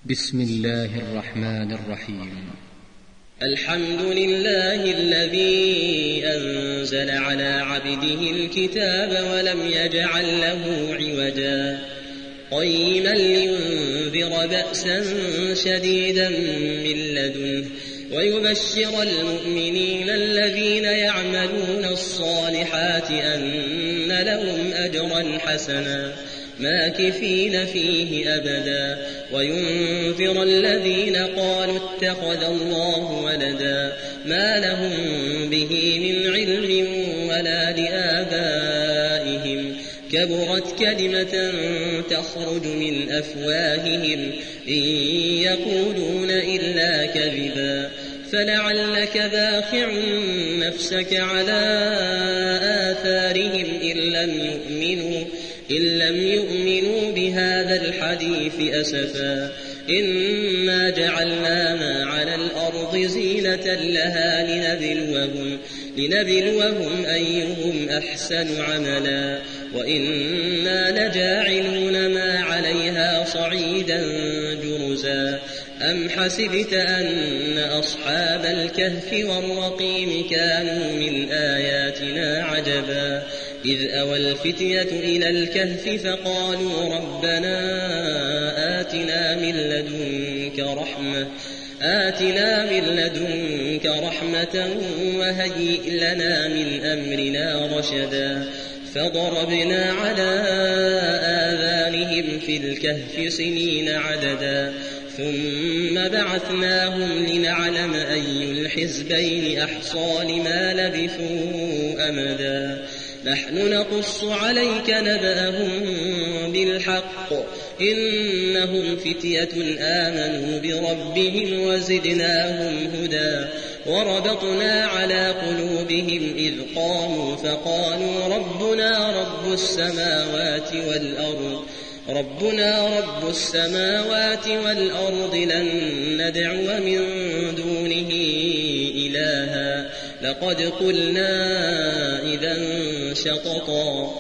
بسم الله الرحمن الرحيم. الحمد لله الذي أنزل على عبده الكتاب ولم يجعل له عوجا قيما لينذر بأسا شديدا من لدنه ويبشر المؤمنين الذين يعملون الصالحات أن لهم أجرا حسنا ماكثين فيه أبدا وينذر الذين قالوا اتخذ الله ولدا ما لهم به من علم ولا لآبائهم كبرت كلمة تخرج من أفواههم إن يقولون إلا كذبا فلعلك باخع نفسك على آثارهم إن لم يؤمنوا بهذا الحديث أسفا إنا جعلنا ما على الأرض زينة لها لنبلوهم أيهم أحسن عملا وإنا لجاعلون ما عليها صعيدا جرزا أم حسبت أن أصحاب الكهف والرقيم كانوا من آياتنا عجبا إذ أوى الفتية إلى الكهف فقالوا ربنا آتنا من لدنك رحمة وهيئ لنا من أمرنا رشدا فضربنا على آذانهم في الكهف سنين عددا ثم بعثناهم لنعلم أي الحزبين أحصى لما لبثوا أمدا نحن نقص عليك نبأهم بالحق إنهم فتية آمنوا بربهم وزدناهم هدى وربطنا على قلوبهم إذ قاموا فقالوا ربنا رب السماوات والأرض لن ندعو من دونه إلها لقد قلنا إذا شططا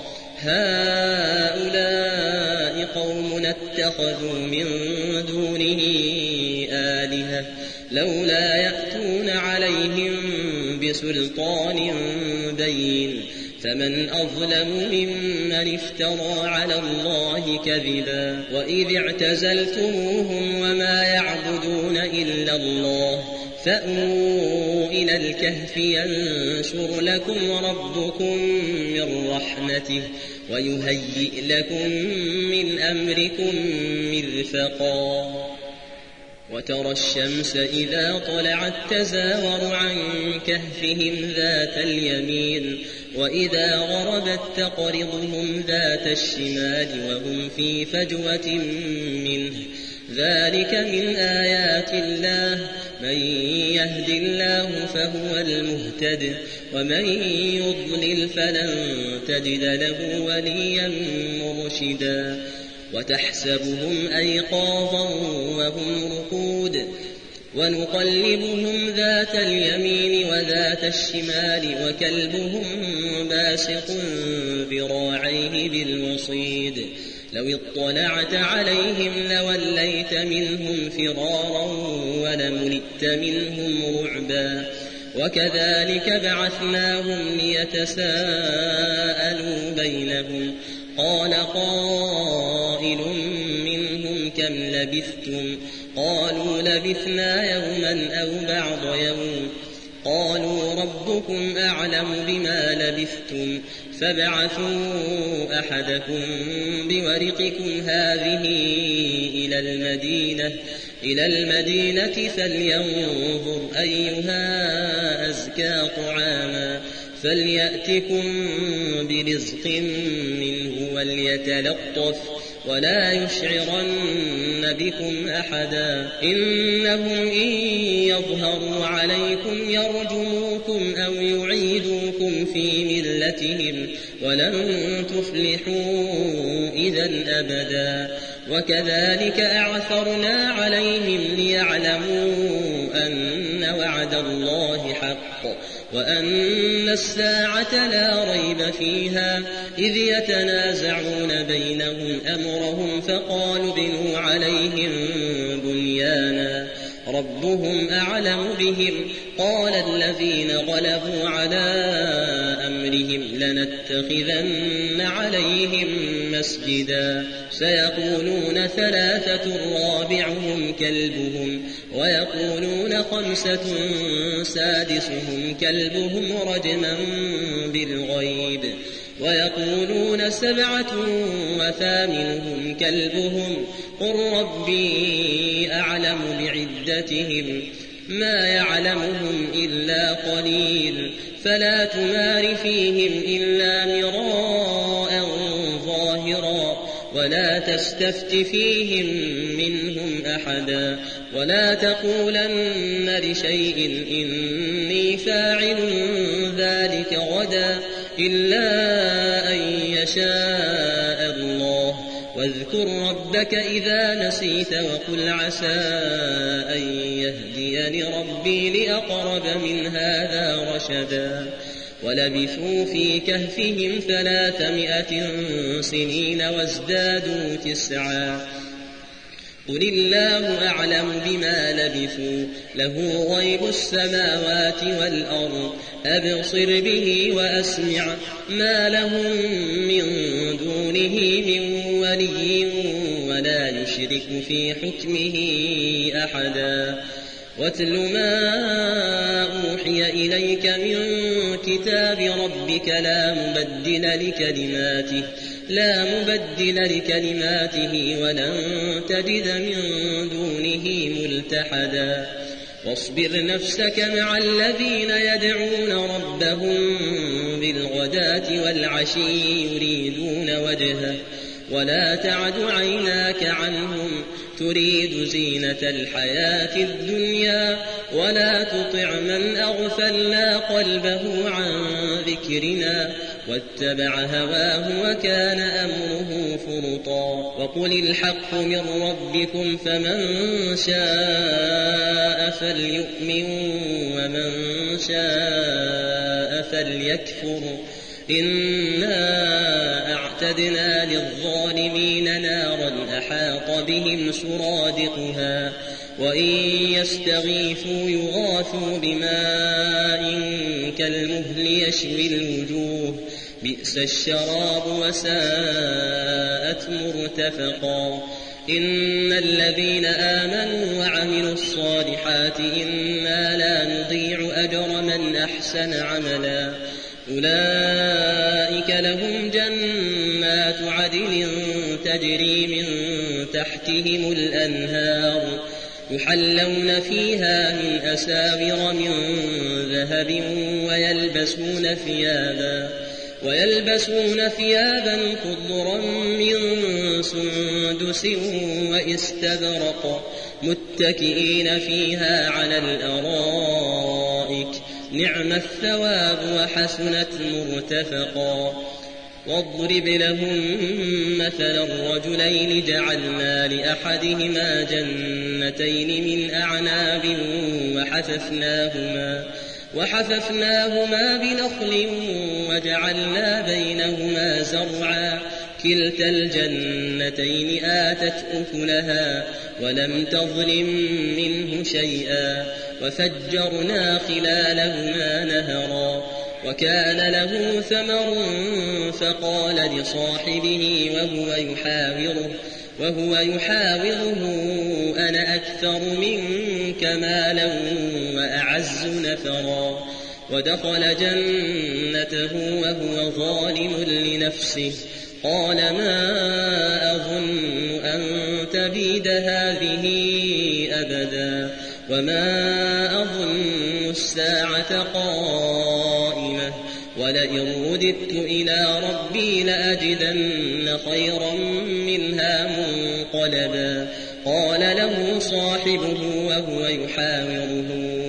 هؤلاء قوم اتخذوا من دونه آلهة لولا يأتون عليهم بسلطان بين فمن أظلم ممن افترى على الله كذبا وإذ اعتزلتموهم وما يعبدون إلا الله فأووا إلى الكهف ينشر لكم ربكم من رحمته ويهيئ لكم من أمركم مرفقا وترى الشمس إذا طلعت تزاور عن كهفهم ذات اليمين وإذا غربت تقرضهم ذات الشمال وهم في فجوة منه ذلك من آيات الله من يهد الله فهو المهتد ومن يضلل فلن تجد له وليا مرشدا وتحسبهم أيقاظا وهم رقود ونقلبهم ذات اليمين وذات الشمال وكلبهم باسط ذراعيه بالوصيد لو اطلعت عليهم لوليت منهم فرارا ولملئت منهم رعبا وكذلك بعثناهم ليتساءلوا بينهم قال قائل منهم كم لبثتم قالوا لبثنا يوما أو بعض يوم قالوا ربكم أعلم بما لبثتم فابعثوا أحدكم بورقكم هذه إلى المدينة فلينظر أيها أزكى طعاما فليأتكم برزق منه وليتلطف ولا يشعرن بكم أحدا إنهم إن يظهروا عليكم يرجموكم أو يعيدوكم في ملتهم ولن تفلحوا إذا أبدا وكذلك أعثرنا عليهم ليعلموا أن وعد الله حق وأن الساعة لا ريب فيها إذ يتنازعون بينهم أمرهم فقالوا بنوا عليهم بنيانا ربهم أعلم بهم قال الذين غلبوا على أمرهم لنتخذن عليهم مسجدا سيقولون 3 رابعهم كلبهم ويقولون 5 سادسهم كلبهم رجما بالغيب ويقولون 7 وثامنهم كلبهم قل ربي أعلم بعدتهم ما يعلمهم إلا قليل فلا تمار فيهم إلا مراء ظاهرا ولا تستفت فيهم منهم أحدا ولا تقولن لشيء إني فاعل ذلك غدا إلا أن يشاء الله واذكر ربك إذا نسيت وقل عسى أن يهديني ربي لأقرب من هذا رشدا ولبثوا في كهفهم 300 سنين وازدادوا 9 قل الله أعلم بما لبثوا له غيب السماوات والأرض أبصر به وأسمع ما لهم من دونه من ولي ولا يشرك في حكمه أحدا واتل ما أوحي إليك من كتاب ربك لا مبدل لكلماته ولن تجد من دونه ملتحدا واصبر نفسك مع الذين يدعون ربهم بالغداة والعشي يريدون وجهه ولا تعد عيناك عنهم تريد زينة الحياة الدنيا ولا تطع من أغفلنا قلبه عن ذكرنا واتبع هواه وكان أمره فرطا وقل الحق من ربكم فمن شاء فليؤمن ومن شاء فليكفر إنا أعتدنا للظالمين نارا أحاط بهم سرادقها وإن يستغيثوا يغاثوا بماء كالمهل يشوي الوجوه بئس الشراب وساءت مرتفقا إن الذين آمنوا وعملوا الصالحات إنا لا نضيع أجر من أحسن عملا أولئك لهم جنات عدن تجري من تحتهم الأنهار يحلون فيها من أساور من ذهب ويلبسون ثيابا خضرا من سندس واستبرق متكئين فيها على الأرائك نعم الثواب وحسنت مرتفقا واضرب لهم مثلا الرجلين جعلنا لأحدهما جنتين من أعناب وحففناهما بنخل وجعلنا بينهما زرعا كلتا الجنتين آتت أكلها ولم تظلم منه شيئا وفجرنا خلالهما نهرا وكان له ثمر فقال لصاحبه وهو يحاوره أنا أكثر منك مالا وأعز نفرا ودخل جنته وهو ظالم لنفسه قال ما أظن أن تبيد هذه أبدا وما أظن الساعة قائمة ولئن رددت إلى ربي لأجدن خيرا منها منقلبا قال له صاحبه وهو يحاوره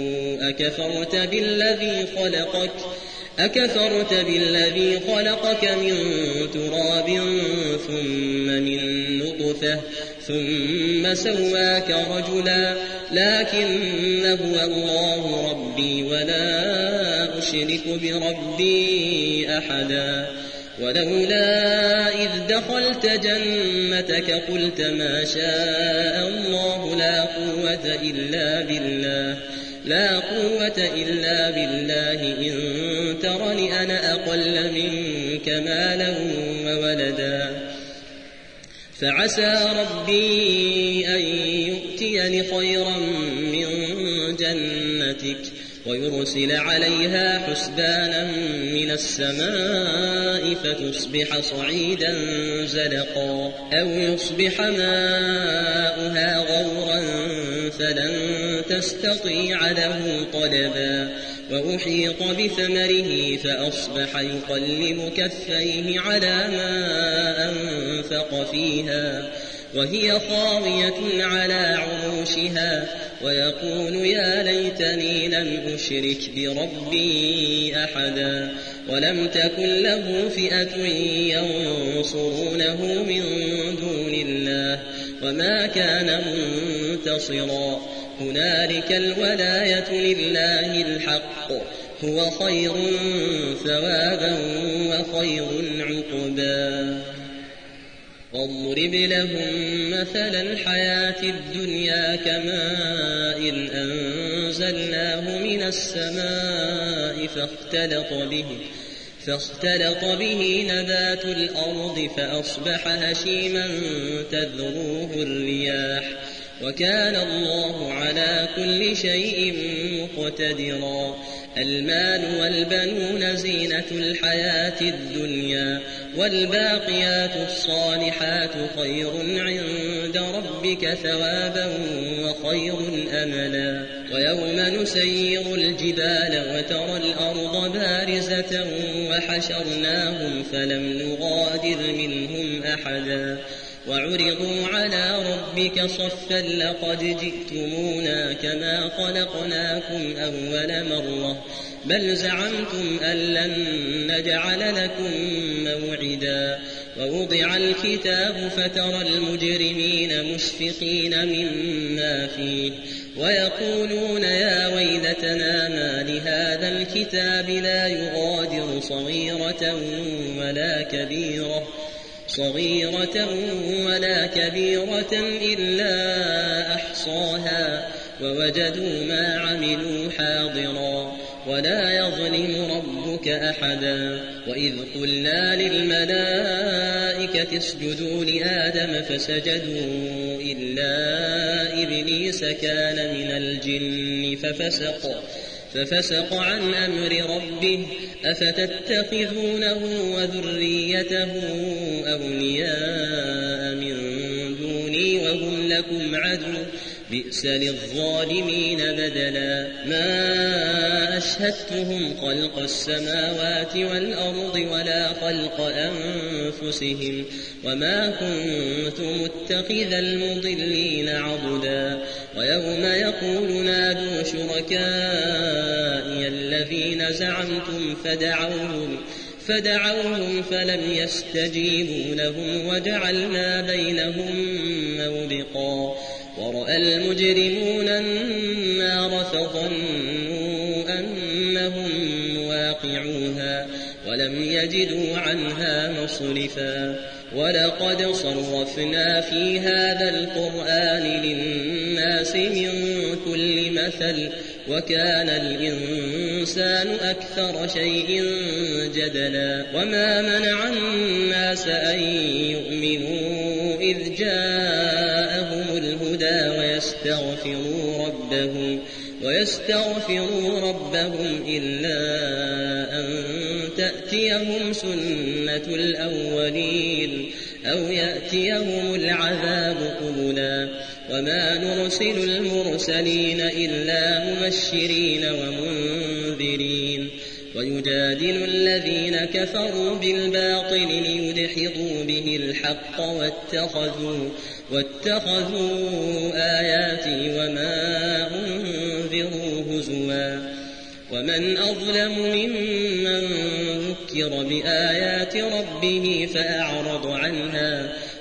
أكفرت بالذي خلقك من تراب ثم من نطفة ثم سواك رجلا لكن هو الله ربي ولا أشرك بربي أحدا ولولا إذ دخلت جنتك قلت ما شاء الله لا قوة إلا بالله إن ترني أنا أقل منك مالا وولدا فعسى ربي أن يؤتيني خيرا من جنتك ويرسل عليها حسبانا من السماء فتصبح صعيدا زلقا أو يصبح ماؤها غورا فلن تستطيع له طلبا وأحيط بثمره فأصبح يقلب كفيه على ما أنفق فيها وهي خاوية على عروشها ويقول يا ليتني لم أشرك بربي أحدا ولم تكن له فئة ينصرونه من دون الله وما كان منتصرا هنالك الولاية لله الحق هو خير ثوابا وخير عقبا واضرب لهم مثل الحياة الدنيا كماء أنزلناه من السماء فاختلط به نبات الأرض فأصبح هشيما تذروه الرياح وكان الله على كل شيء مقتدرا المال والبنون زينة الحياة الدنيا والباقيات الصالحات خير عند ربك ثوابا وخير أملا ويوم نسير الجبال وترى الأرض بارزة وحشرناهم فلم نغادر منهم أحدا وعرضوا على ربك صفا لقد جئتمونا كما خلقناكم أول مرة بل زعمتم أن لن نجعل لكم موعدا ووضع الكتاب فترى المجرمين مشفقين مما فيه ويقولون يا ويلتنا ما لهذا الكتاب لا يغادر صغيرة ولا كبيرة إلا أحصاها ووجدوا ما عملوا حاضرا ولا يظلم ربك أحدا وإذ قلنا للملائكة اسجدوا لآدم فسجدوا إلا إبليس كان من الجن ففسق عن أمر ربه أفتتخذونه وذريته أولياء من دوني وهم لكم عدو بئس للظالمين بدلا ما أشهدتهم خلق السماوات والأرض ولا خلق أنفسهم وما كنت متخذ المضلين عضدا ويوم يقول نادوا شركائي الذين زعمتم فدعوهم فلم يستجيبوا لهم وجعلنا بينهم موبقا ورأى المجرمون النار فظنوا أنهم مواقعوها ولم يجدوا عنها مصرفا ولقد صرفنا في هذا القرآن للناس من كل مثل وكان الإنسان أكثر شيء جدلا وما منع الناس أن يؤمنوا إذ جاءهم الهدى ويستغفروا ربهم إلا أن تأتيهم سنة الأولين أو يأتيهم العذاب قبلا وما نرسل المرسلين إلا مبشرين ومنذرين ويجادل الذين كفروا بالباطل ليدحضوا به الحق واتخذوا آياتي وما أنذروا هزوا ومن أظلم ممن ذكر بآيات ربه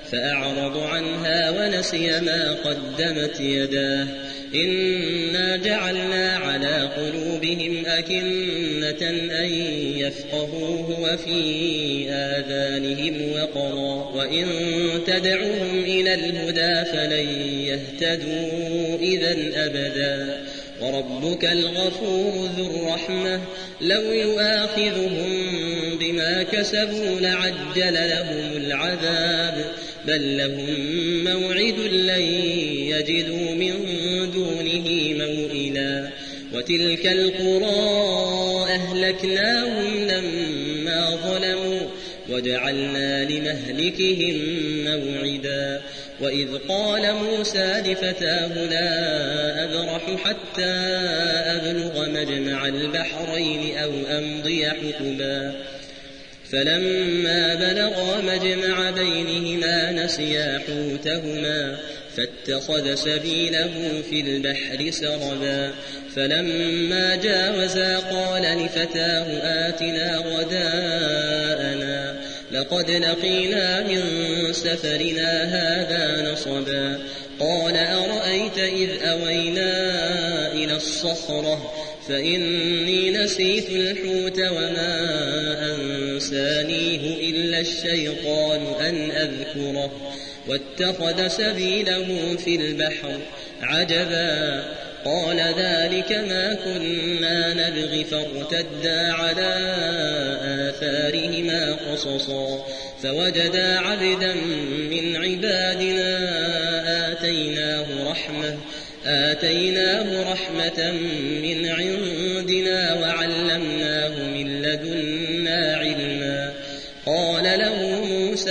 فأعرض عنها ونسي ما قدمت يداه إنا جعلنا على قلوبهم أكنة أن يفقهوه وفي آذانهم وقرا وإن تدعوهم إلى الهدى فلن يهتدوا إذا أبدا وربك الغفور ذو الرحمة لو يؤاخذهم بما كسبوا لعجل لهم العذاب بل لهم موعد لن يجدوا من دونه موئلا وتلك القرى أهلكناهم لما ظلموا وجعلنا لمهلكهم موعدا وإذ قال موسى لفتاه لا أبرح حتى أبلغ مجمع البحرين أو أمضي حقبا فلما بلغا مجمع بينهما نسيا حوتهما فاتخذ سبيله في البحر سربا فلما جاوزا قال لفتاه آتنا غداءنا لقد لقينا من سفرنا هذا نصبا قال أرأيت إذ أوينا إلى الصخرة فإني نسيت الحوت وما أنسانيه إلا الشيطان أن أذكره واتخذ سبيله في البحر عجبا قال ذلك ما كنا نبغي فارتدا على آثارهما قصصا فوجدا عبدا من عبادنا آتيناه رحمة من عندنا وعلمناه من لدنا علما قال له موسى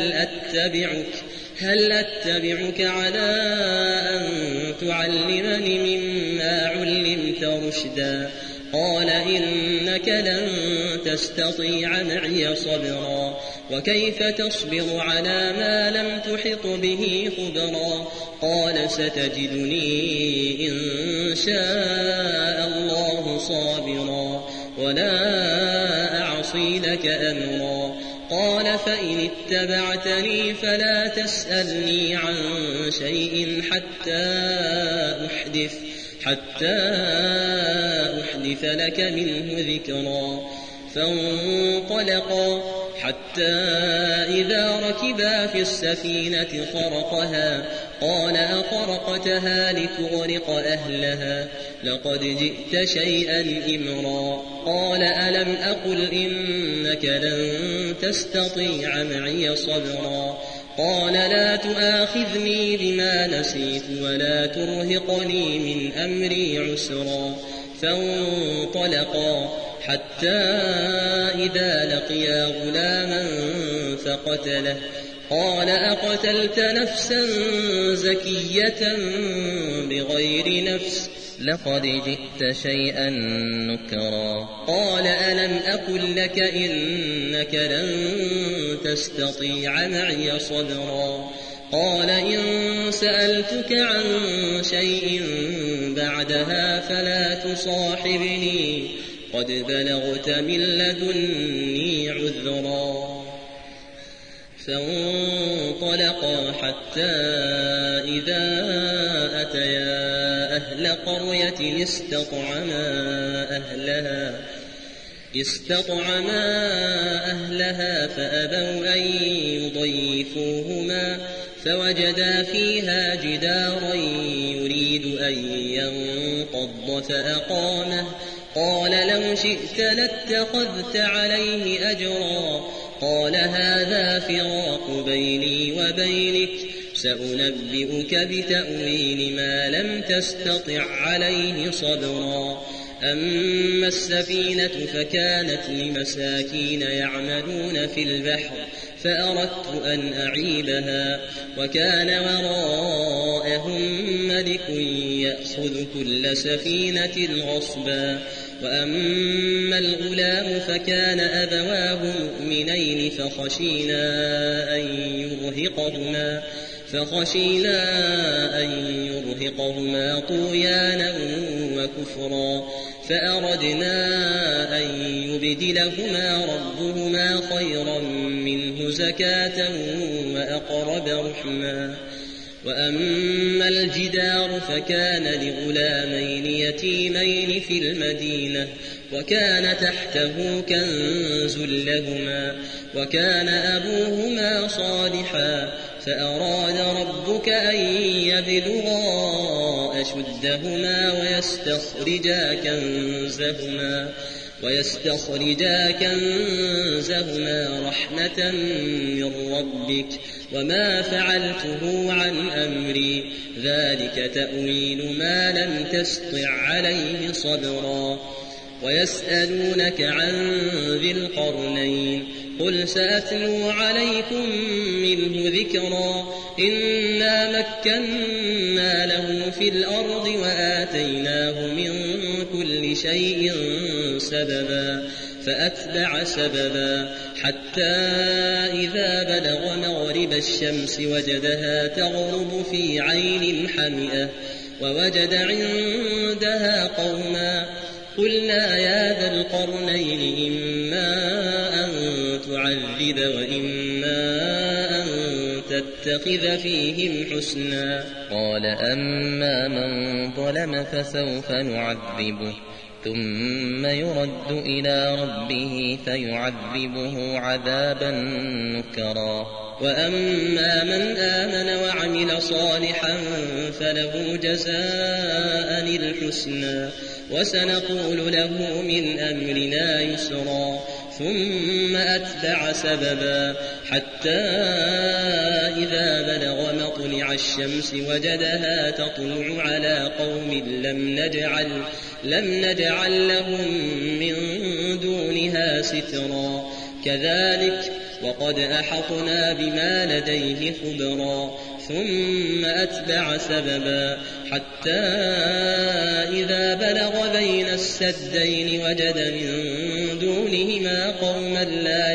هل أتبعك على أن تعلمني مما علمت رشدا قال إنك لن تستطيع معي صبرا وكيف تصبر على ما لم تحط به خبرا قال ستجدني إن شاء الله صابرا ولا أعصي لك أمرا قال فإن اتبعتني فلا تسألني عن شيء حتى أحدث لك منه ذكرا فانطلقا حتى إذا ركبا في السفينة خرقها قال أخرقتها لتغرق أهلها لقد جئت شيئا إمرا قال ألم أقل إنك لن تستطيع معي صبرا قال لا تؤاخذني بما نسيت ولا ترهقني من أمري عسرا فانطلقا حتى إذا لقيا غلاما فقتله قال أقتلت نفسا زكية بغير نفس لقد جئت شيئا نكرا قال ألم أقل لك إنك لن تستطيع معي صبرا قال إن سألتك عن شيء بعدها فلا تصاحبني قد بلغت من لدني عذرا فانطلقا حتى إذا أتيا أهل قرية استطعما أهلها فأبوا أن يضيفوهما فوجدا فيها جدارا يريد أن ينقض فأقامه قال لو شئت لاتخذت عليه أجرا قال هذا فراق بيني وبينك سأنبئك بتأويل ما لم تستطع عليه صبرا أما السفينة فكانت لمساكين يعملون في البحر فأردت أن أعيبها وكان وراءهم ملك يأخذ كل سفينة غصبا وأما الغلام فكان أبواه مؤمنين فخشينا أن يرهقهما طغيانا وكفرا فأردنا أن يبدلهما ربهما خيرا منه زكاة وأقرب رحما. وأما الجدار فكان لغلامين يتيمين في المدينة وكان تحته كنز لهما وكان أبوهما صالحا فأراد ربك أن يبلغا أشدهما ويستخرجا كنزهما رحمة من ربك وما فعلته عن أمري ذلك تأويل ما لم تسطع عليه صبرا. ويسألونك عن ذي القرنين قل سأتلو عليكم منه ذكرا إنا مكنا له في الأرض وآتيناه من كل شيء سببا فأتبع سببا حتى إذا بلغ مغرب الشمس وجدها تغرب في عين حمئة ووجد عندها قوما قلنا يا ذا القرنين إما أن تعذب وإما أن تتخذ فيهم حسنا. قال أما من ظلم فسوف نعذبه ثم يرد إلى ربه فيعذبه عذابا نكرا. وأما من آمن وعمل صالحا فله جزاء الحسنى وسنقول له من أمرنا يسرا ثم أتبع سببا حتى إذا بلغ مطلع الشمس وجدها تطلع على قوم لم نجعل لهم من دونها سترا كذلك وقد أحطنا بما لديه خبرا ثم أتبع سببا حتى إذا بلغ بين السدين وجد من دونهما قوما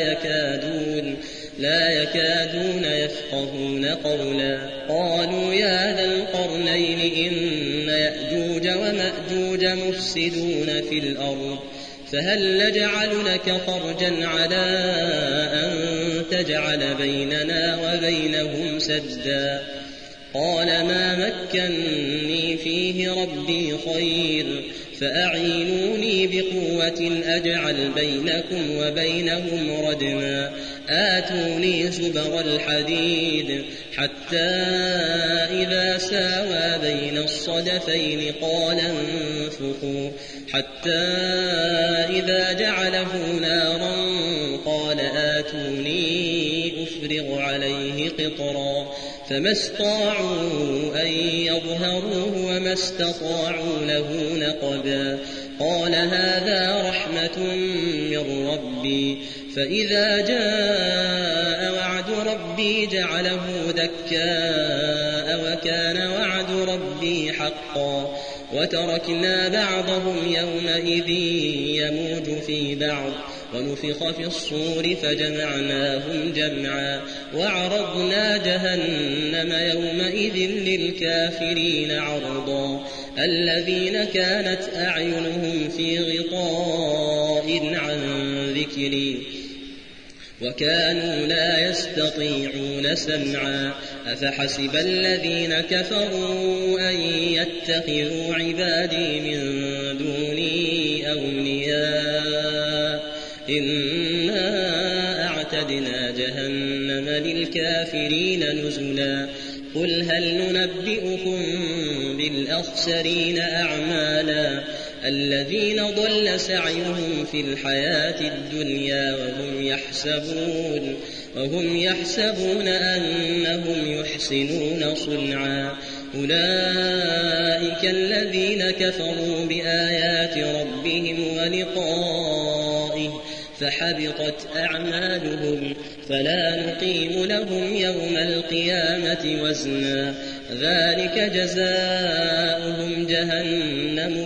لا يكادون يفقهون قولا قالوا يا ذا القرنين إن يأجوج ومأجوج مفسدون في الأرض فهل نجعل لك خرجا على أن تجعل بيننا وبينهم سدا قال ما مكني فيه ربي خير فأعينوني بقوة أجعل بينكم وبينهم ردما آتوني زبر الحديد حتى إذا ساوى بين الصدفين قال انفخوا حتى إذا جعله نارا قال آتوني أفرغ عليه قطرا فما استطاعوا أن يظهروه وما استطاعوا له نقبا قال هذا رحمة من ربي فإذا جاء وعد ربي جعله دكاء وكان وعد ربي حقا وتركنا بعضهم يومئذ يموج في بعض ونفخ في الصور فجمعناهم جمعا وعرضنا جهنم يومئذ للكافرين عرضا الذين كانت أعينهم في غطاء عن ذكري وكانوا لا يستطيعون سمعا أفحسب الذين كفروا أن يتخذوا عبادي من دوني أولياء إنا أعتدنا جهنم للكافرين نزلا قل هل ننبئكم بالأخسرين أعمالا الذين ضل سعيهم في الحياة الدنيا وهم يحسبون أنهم يحسنون صنعا أولئك الذين كفروا بآيات ربهم ولقائه فحبطت أعمالهم فلا نقيم لهم يوم القيامة وزنا ذلك جزاؤهم جهنم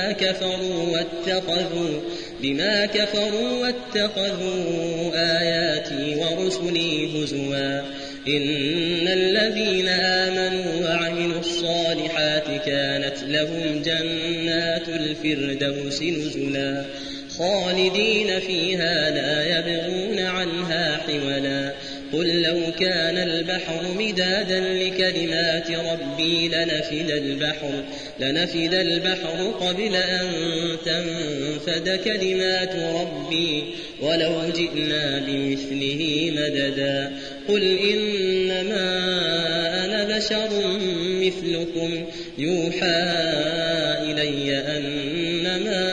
بما كفروا واتخذوا آياتي ورسلي هزوا إن الذين آمنوا وعملوا الصالحات كانت لهم جنات الفردوس نزلا خالدين فيها لا يبغون عنها حولا قل لو كان البحر مدادا لكلمات ربي لنفد البحر قبل أن تنفد كلمات ربي ولو جئنا بمثله مددا قل إنما أنا بشر مثلكم يوحى إلي أنما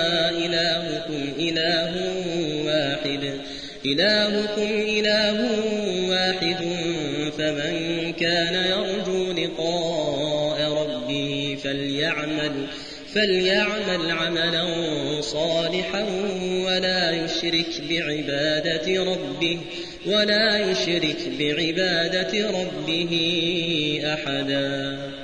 إلهكم إله واحد فمن كان يرجو لقاء ربه فليعمل عملا صالحا ولا يشرك بعبادة ربه أحدا.